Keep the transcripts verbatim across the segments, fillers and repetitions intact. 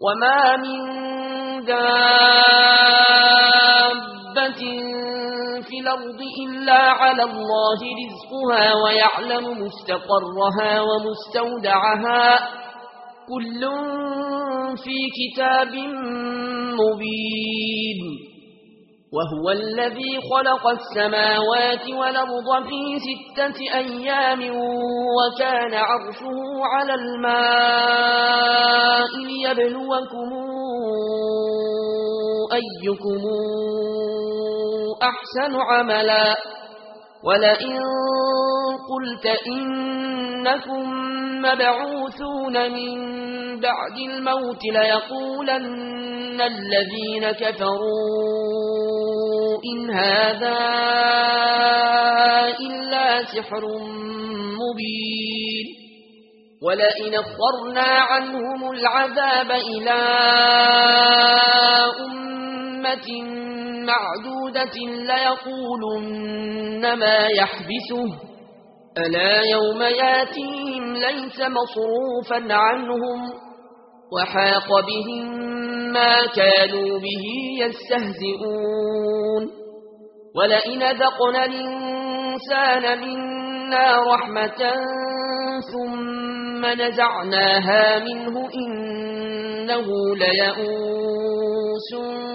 وما من دابة في الأرض إلا على الله رزقها ويعلم مستقرها ومستودعها كل في كتاب مبين وهو الذي خلق السماوات والأرض في ستة أيام وكان عرشه على الماء ليبلوكم أيكم أحسن عملا ولئن قلت إنكم مبعوثون من بعد الموت ليقولن الذين كفروا إن هذا إلا سحر مبين ولئن أخرنا عنهم العذاب إلى أمة معدودة ليقولن ما يحبسه ألا يوم ياتيهم ليس مصروفا عنهم وحاق بهم ما كانوا به يستهزئون ولئن ذقنا الإنسان منا رحمة ثم نزعناها منه إنه ليئوس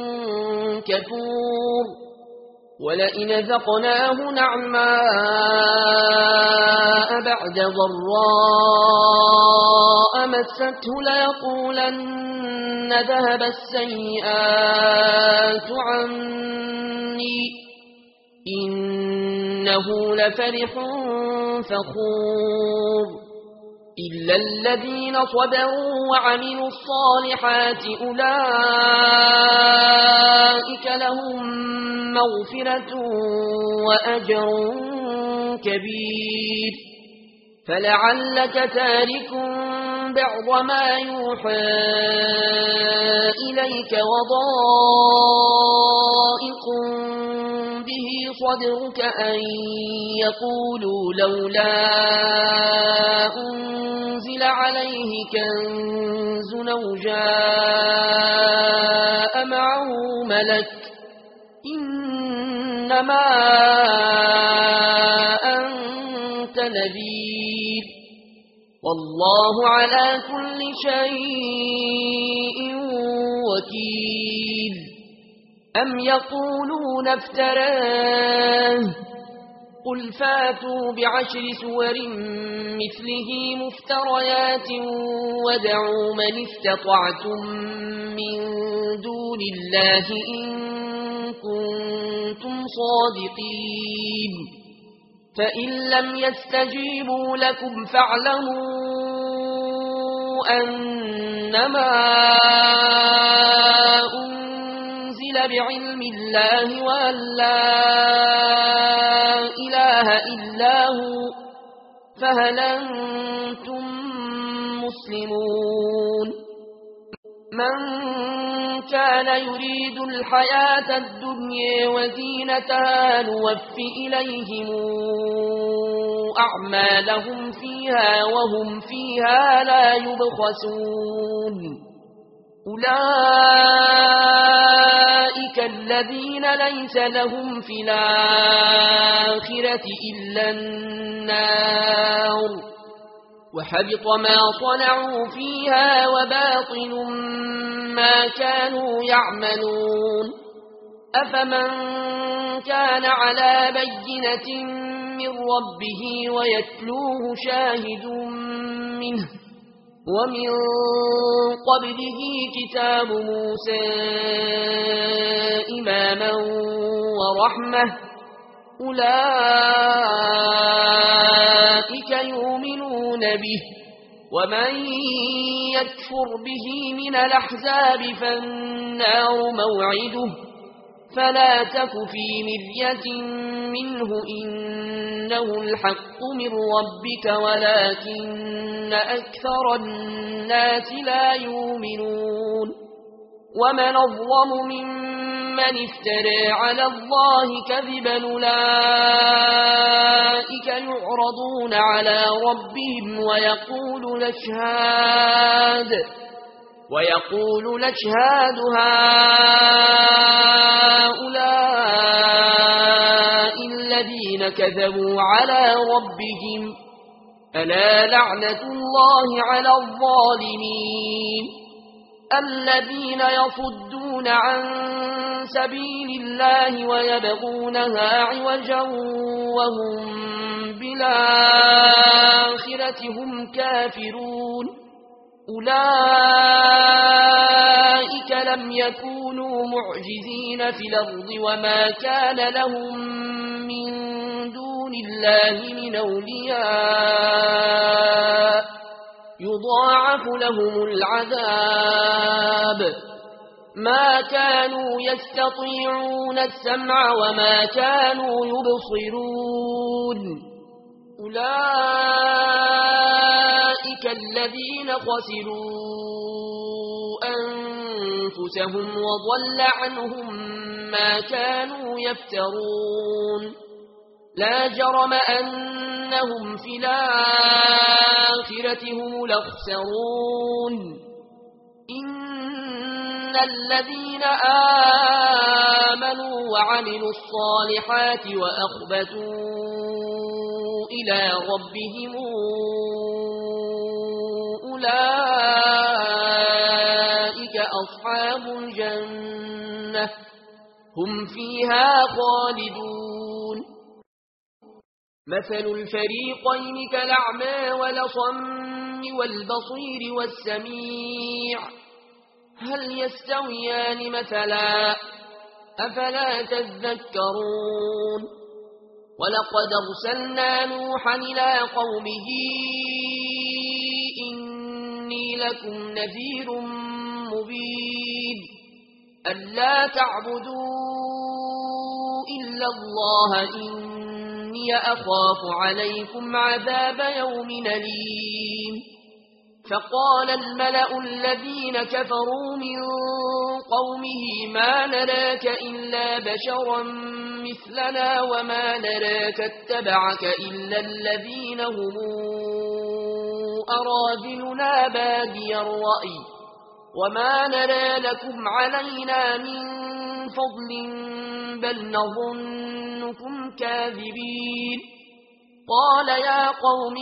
كفور ولئن ذقناه نعماء بعد ضراء مسته ليقولن ذهب السيئات عني إنه لفرح فخور إلا الذين صبروا وعملوا الصالحات أولئك لهم مغفرة وأجر كبير فلعلك تارك بعض ما يوحى إليك وضائق به صدرك أن يقولوا لولا أنزل عليه كنز أو جاء معه ملك إنما أنت نذير والله على كل شيء وكيل أم يقولون افتراه قل فاتوا بعشر سور مثله مفتريات ودعوا من استطعتم من دون الله إن كنتم صادقين فإن لم يستجيبوا لكم فاعلموا أنما أنزل بعلم الله وأن لا إله إلا هو فهل أنتم مسلمون من كان يريد الحياة الدنيا وزينتها نوف إليهم أعمالهم فيها وهم فيها لا يبخسون أولئك الذين ليس لهم في الآخرة إلا النار وحبط ما صنعوا فيها وباطل ما كانوا يعملون أفمن كان على بينة من ربه ويتلوه شاهد منه ومن قبله كتاب موسى إماما ورحمة أولئك يؤمنون به ومن يكفر به من الأحزاب فالنار موعده فلا تك في مرية منه إنه الحق من ربك ولكن أكثر الناس لا يؤمنون ومن أظلم ممن افترى على الله كذبا أولئك يعرضون على ربهم ويقول نشهد ويقول الأشهاد هؤلاء الذين كذبوا على ربهم ألا لعنة الله على الظالمين الذين يصدون عن سبيل الله ويبغونها عوجا وهم بالآخرة هم كافرون أولئك لم يكونوا معجزين في الأرض وما كان لهم من دون الله من أولياء يضاعف لهم العذاب ما كانوا يستطيعون السمع وما كانوا يبصرون أولئك الذين خسروا أنفسهم وضل عنهم ما كانوا يفترون لا جرم أنهم في الآخرة هم الأخسرون إن الذين آمنوا وعملوا الصالحات وأخبتوا إلى ربهم أولئك أصحاب الجنة هم فيها خالدون مثل الفريقين كالأعمى والأصم والبصير والسميع هل يستويان مثلا أفلا تذكرون ولقد أرسلنا نوحا إلى قومه إني لكم نذير مبين ألا تعبدوا إلا الله إني أخاف عليكم عذاب يوم أليم فقال الملأ الذين كفروا من قومه ما نراك إلا بشرا مثلنا وما نراك اتبعك إلا الذين هم أرادلنا بادي الرأي وما نرى لكم علينا من فضل بل نظنكم كاذبين قال يا قوم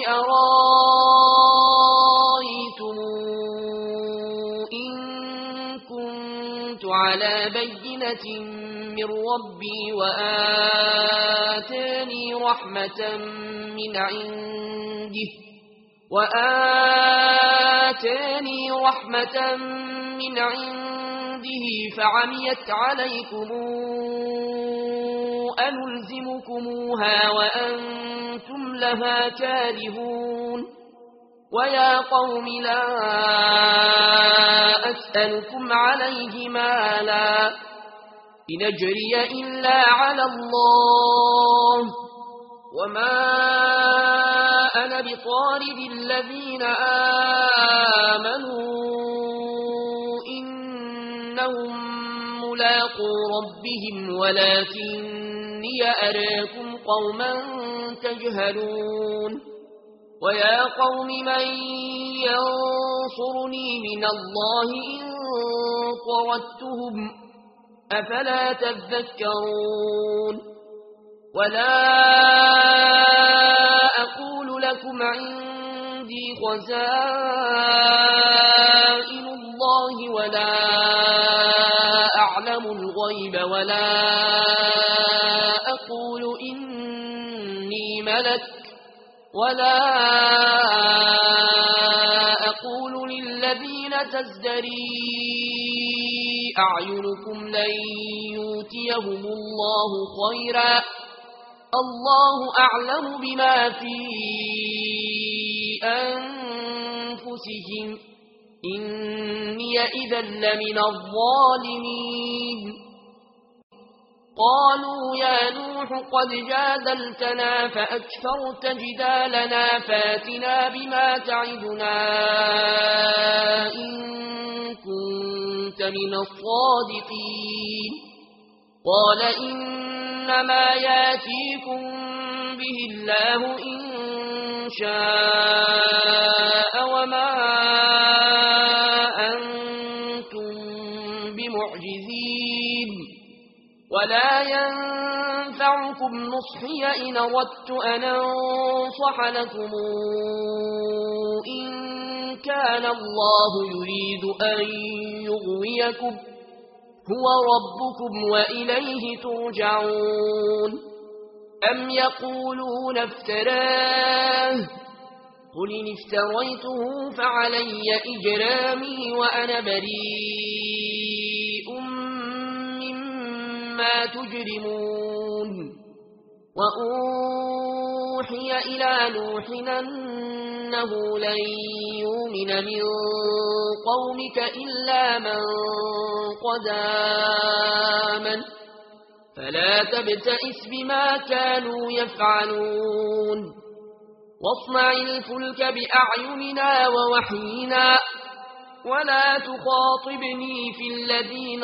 أرأيتم إن كنت على بينة من ربي وآتاني رحمة من عنده وآتاني رحمة من عنده فعميت عليكم أنلزمكموها وأنتم لها كارهون ويا قوم لا أسألكم عليه مالا إن أجري إلا على الله وما أنا بطارد الذين آمنوا إنهم ملاقو ربهم ولكني أراكم قوما تجهلون ويا قوم من ينصرني من الله إن طردتهم أفلا تذكرون ولا أقول لكم عندي خزائن الله ولا أعلم الغيب ولا أقول إني ملك ولا أقول للذين تزدري أعينكم لن يؤتيهم الله خيرا الله أعلم بما في أنفسهم إني إذا لمن الظالمين قالوا يا نوح قد جادلتنا فأكثرت جدالنا فاتنا بما تعدنا إن كنت من الصادقين قال إنما ياتيكم به الله إن شاء وما أنتم بمعجزين ولا ينفعكم نصحي إن أردت أن أنصح لكم إن كان الله يريد أن يغويكم هو ربكم وإليه ترجعون أم يقولون افتراه قل إن افتريته فعلي إجرامي وأنا بريء مما تجرمون وأوحي إلى نوح أنه لن يؤمن من قومك إلا من قد آمن فلا تبتئس بما كانوا يفعلون واصنع الفلك بأعيننا ووحينا ولا تخاطبني في الذين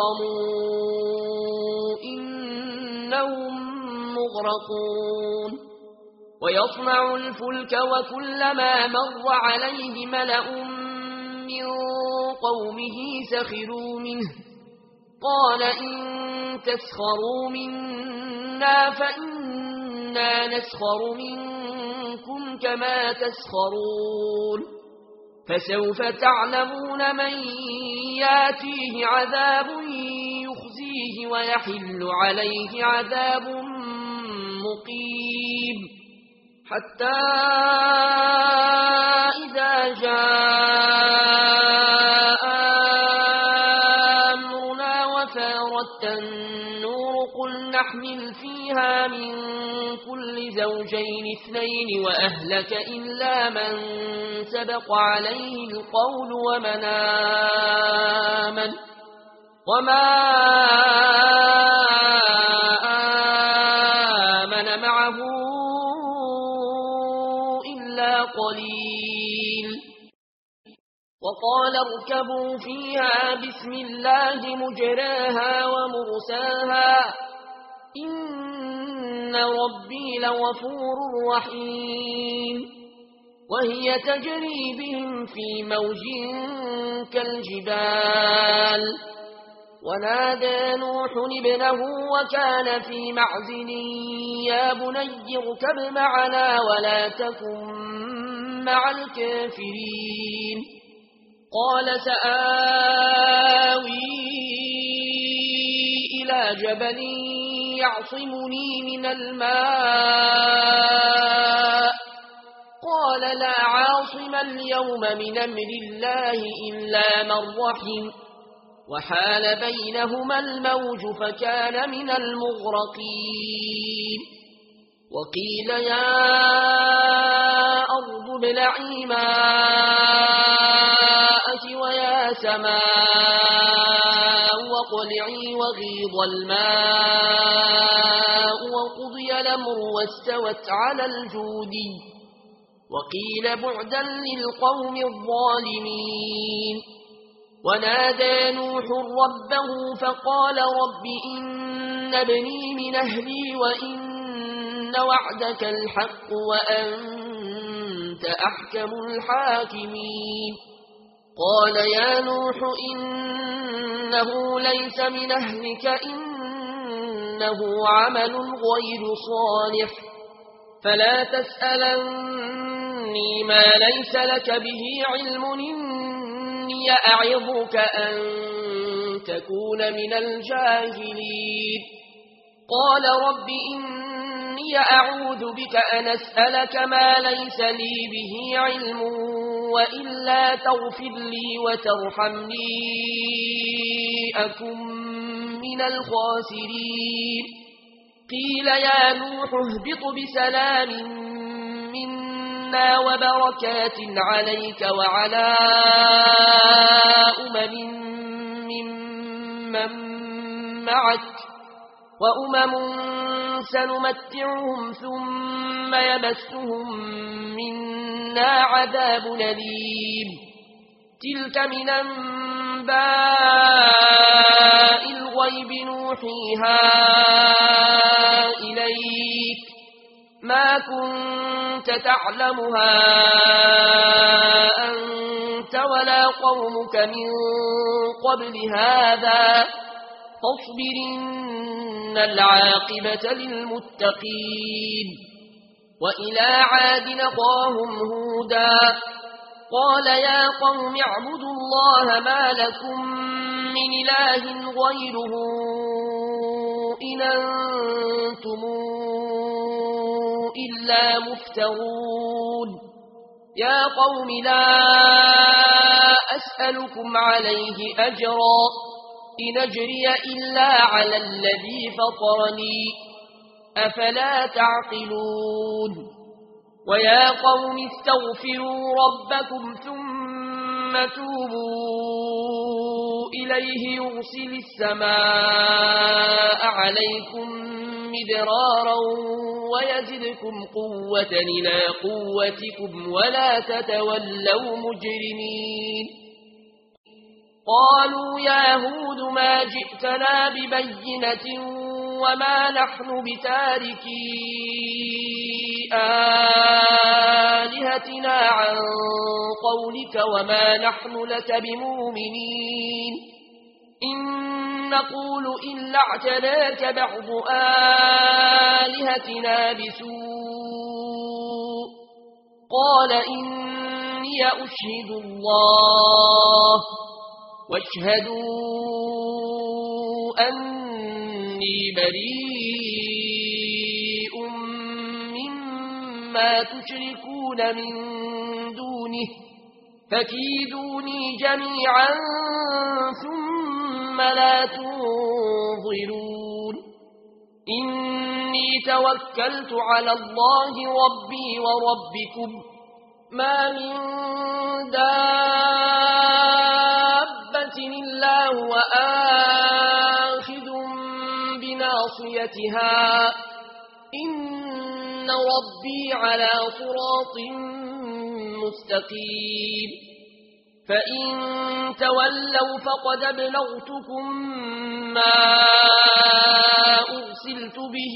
ظلموا إنهم مغرقون ويصنع الفلك وكلما مر عليه ملأ من قومه سخروا منه قال إن تسخروا منا فإنا نسخر منكم كما تسخرون فسوف تعلمون من ياتيه عذاب يخزيه ويحل عليه عذاب مقيم حتى إذا جاء أمرنا وفارت النور قل نحمل فيها من كل زوجين اثنين وأهلك إلا من سبق عليه القول ومن آمن وما آمن معه إلا قليل وقال اركبوا فيها بسم الله مجراها ومرساها إن ربي لغفور رحيم وهي تجري بهم في موج كالجبال ونادى نوح ابنه وكان في معزل يا بني اركب معنا ولا تكن مع الكافرين قال سآوي إلى جبل يعصمني من الماء قال لا عاصم اليوم من أمر الله إلا من رحم وحال بينهما الموج فكان من المغرقين وقيل يا أرض ابلعي ماءك ويا سماء واقلعي وغيض الماء وقضي الأمر واستوت على الجود وقيل بعدا للقوم الظالمين ونادى نوح ربه فقال رب إن ابني من أهلي وإن وعدك الحق وأنت أحكم الحاكمين قال يا نوح إنه ليس من أهلك إنه عمل غير صالح فلا تسألني ما ليس لك به علم إني أعظك أن تكون من الجاهلين قال رب إني أعوذ بك أن أسألك ما ليس لي به علم وإلا تغفر لي وترحمني أكن من الخاسرين قيل يا نوح اهبط بسلام منا وبركات عليك وعلى أمم ممن معك وأمم سنمتعهم ثم يمسهم منا عذاب أليم تلك من أنباء الغيب نوحيها إليك ما كنت تعلمها أنت أنت ولا قومك من قبل هذا فاصبر إن العاقبة للمتقين وإلى عاد أخاهم هودا قال يا قوم اعبدوا الله ما لكم من إله غيره إن أنتم إلا مفترون يا قوم لا أسألكم عليه أجرا إن أجري إلا على الذي فطرني أفلا تعقلون ويا قوم استغفروا ربكم ثم توبوا إليه يرسل السماء عليكم مدرارا ويزدكم قوة إلى قوتكم ولا تتولوا مجرمين قالوا يا هود ما جئتنا ببينة وما نحن بتاركي آلهتنا عن قولك وما نحن لك بمؤمنين إن نقول إلا اعتناك بعض آلهتنا بسوء قال إني أشهد الله واشهدوا أني بريء مما تشركون من دونه فكيدوني جميعا ثم لا تنظرون إني توكلت على الله ربي وربكم ما من دابة إلا هو آخذ بناصيتها إن ربي على صراط مستقيم فإن تولوا فقد أبلغتكم ما أرسلت به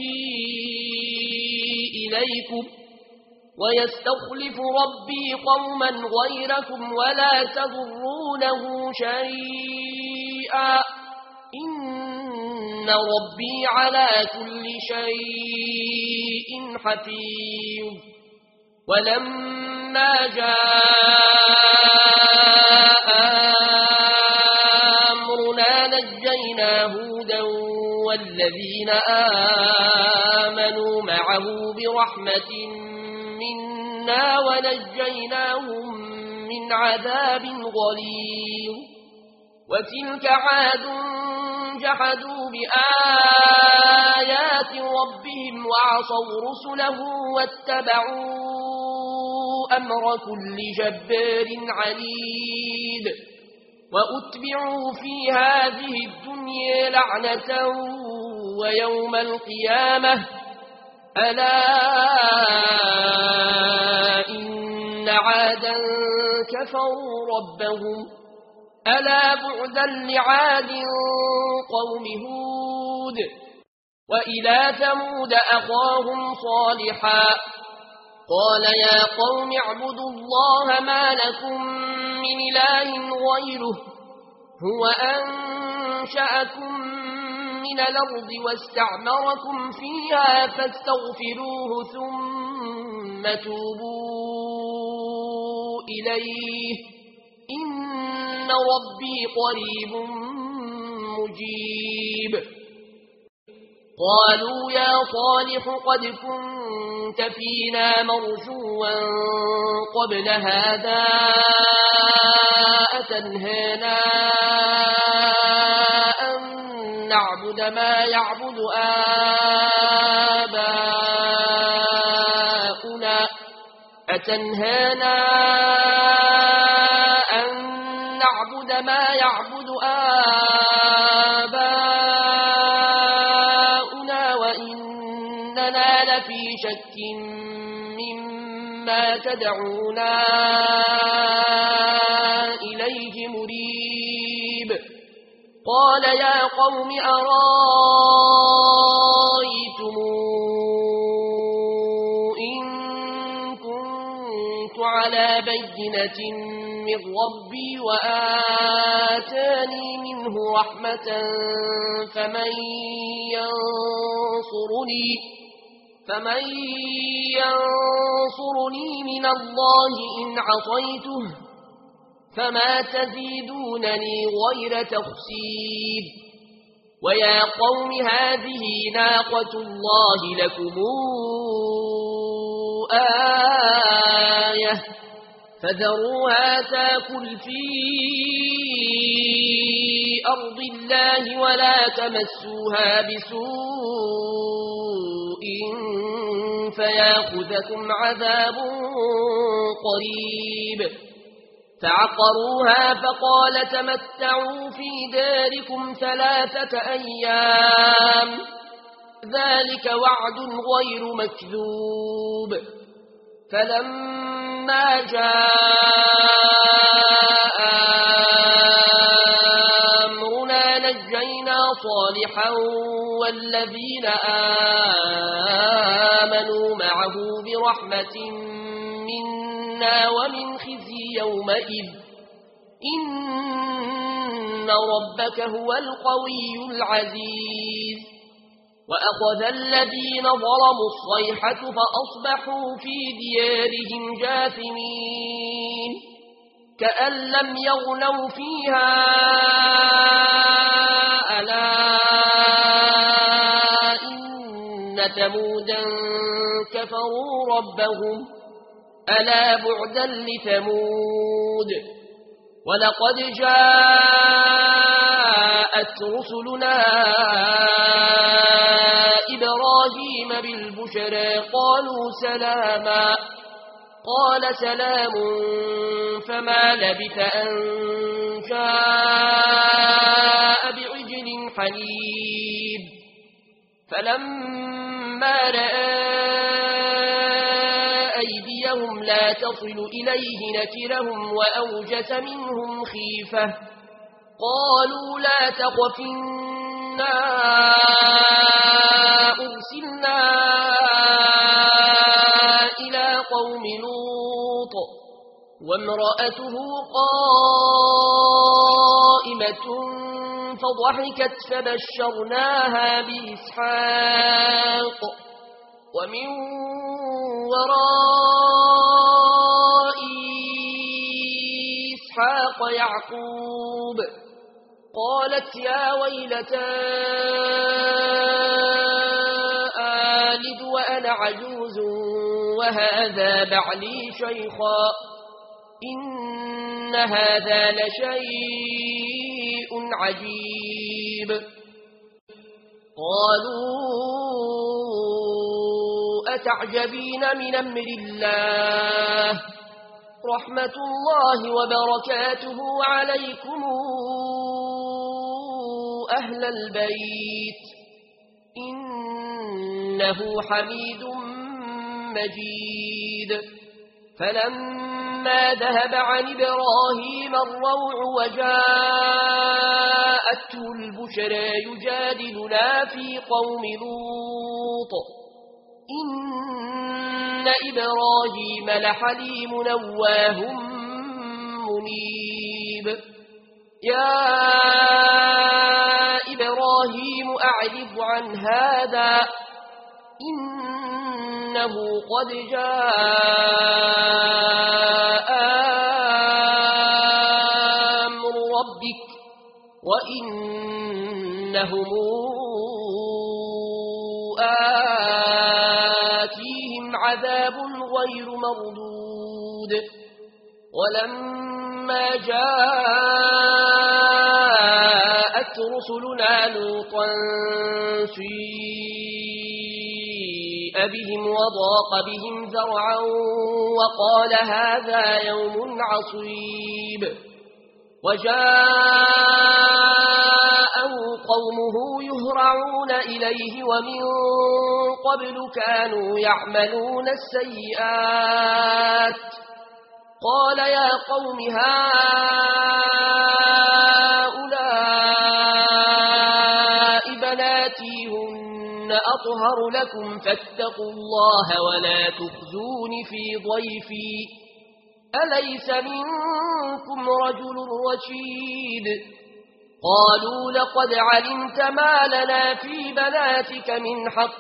إليكم ويستخلف ربي قوما غيركم ولا تضرونه شيئا إن ربي على كل شيء حفيظ ولما جاء أمرنا نجينا هودا والذين آمنوا معه برحمة منا ونجيناهم من عذاب غليظ وتلك عاد جحدوا بآيات ربهم وعصوا رسله واتبعوا أمر كل جبار عنيد وأتبعوا في هذه الدنيا لعنة ويوم القيامة ألا إن عادا كفروا ربهم ألا بعدا لعاد قوم هود وإلى ثمود أخاهم صالحا قال يا قوم اعبدوا الله ما لكم من إله غيره هو أنشأكم من الأرض واستعمركم فيها فاستغفروه ثم توبوا إليه إن ربي قريب مجيب قالوا يا صالح قد كنت فينا مرجوا قبل هذا أتنهانا أن نعبد ما يعبد آباؤنا أتنهانا أن نعبد ما يعبد آباؤنا وإننا لفي شك مما تدعونا إليه مريب قال يا قوم أرايتم إن كنت على بينة من ربي وآتاني منه رحمة فمن ينصرني فمن ينصرني من الله إن عصيته فما تزيدونني غير تخسير ويا قوم هذه ناقة الله لكم آية فذروها تاكل في أرض الله ولا تمسوها بسوء فياخذكم عذاب قريب فعقروها فقال تمتعوا في داركم ثلاثة أيام ذلك وعد غير مكذوب فلما جاء أمرنا نجينا صالحا والذين آمنوا معه برحمة منا ومن خزي يومئذ إن ربك هو القوي العزيز وأخذ الذين ظلموا الصيحة فأصبحوا في ديارهم جاثمين كأن لم يغنوا فيها ألا إن ثمودا كفروا ربهم ألا بعدا لثمود ولقد جاءت رسلنا إبراهيم بالبشرى قالوا سلاما قال سلام فما لبث أن جاء بعجل حنيب فلما رأى أيديهم لا تصل إليه نكرهم وأوجس منهم خيفة قالوا لا تخف إنا أرسلنا إلى قوم لوط وامرأته قائمة فضحكت فبشرناها بإسحاق ومن وراء إسحاق يعقوب قالت يا ويلتى آلد وأنا عجوز وهذا بعلي شيخا إن هذا لشيء عجيب قالوا أتعجبين من أمر الله رحمة الله وبركاته عليكم أهل البيت إنه حميد مجيد فلما ذهب عن إبراهيم الروع وجاءته البشرى يجادلنا في قوم لوط إن إبراهيم لحليم نواه منيب يا إبراهيم أعرض عن هذا إنه قد جاء أمر ربك وإنهم آتيهم عذاب غير مردود ولما جاءت رسلنا لوطا سيء بهم وضاق بهم ذرعا وقال هذا يوم عصيب وجاءه قومه يهرعون إليه ومن قبل كانوا يعملون السيئات قال يا قوم هؤلاء بناتي هن أطهر لكم فاتقوا الله ولا تخزون في ضيفي أليس منكم رجل رشيد قالوا لقد علمت ما لنا في بناتك من حق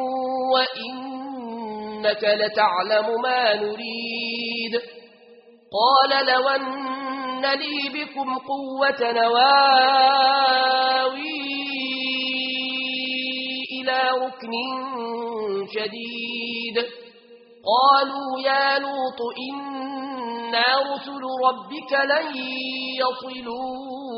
وإنك لتعلم ما نريد قال لو أن لي بكم قوة نواوي إلى ركن شديد قالوا يا لوط إنا رسل ربك لن يصلوا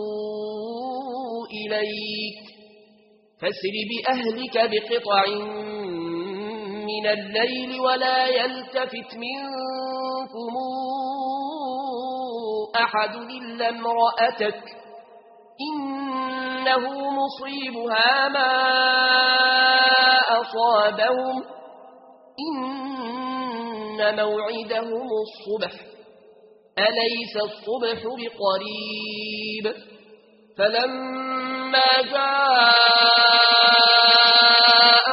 إليك فاسر بأهلك بقطع من الليل ولا يلتفت منكم أحد إلا امرأتك إنه مصيبها ما أصابهم إن موعدهم الصبح أليس الصبح بقريب فلما جاء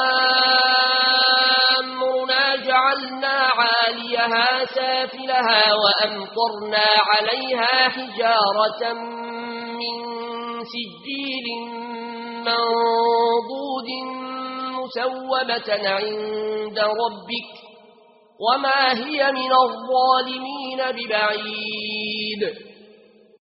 أمرنا جعلنا عاليها سافلها وأمطرنا عليها حجارة من سجيل منضود مسومة عند ربك وما هي من الظالمين ببعيد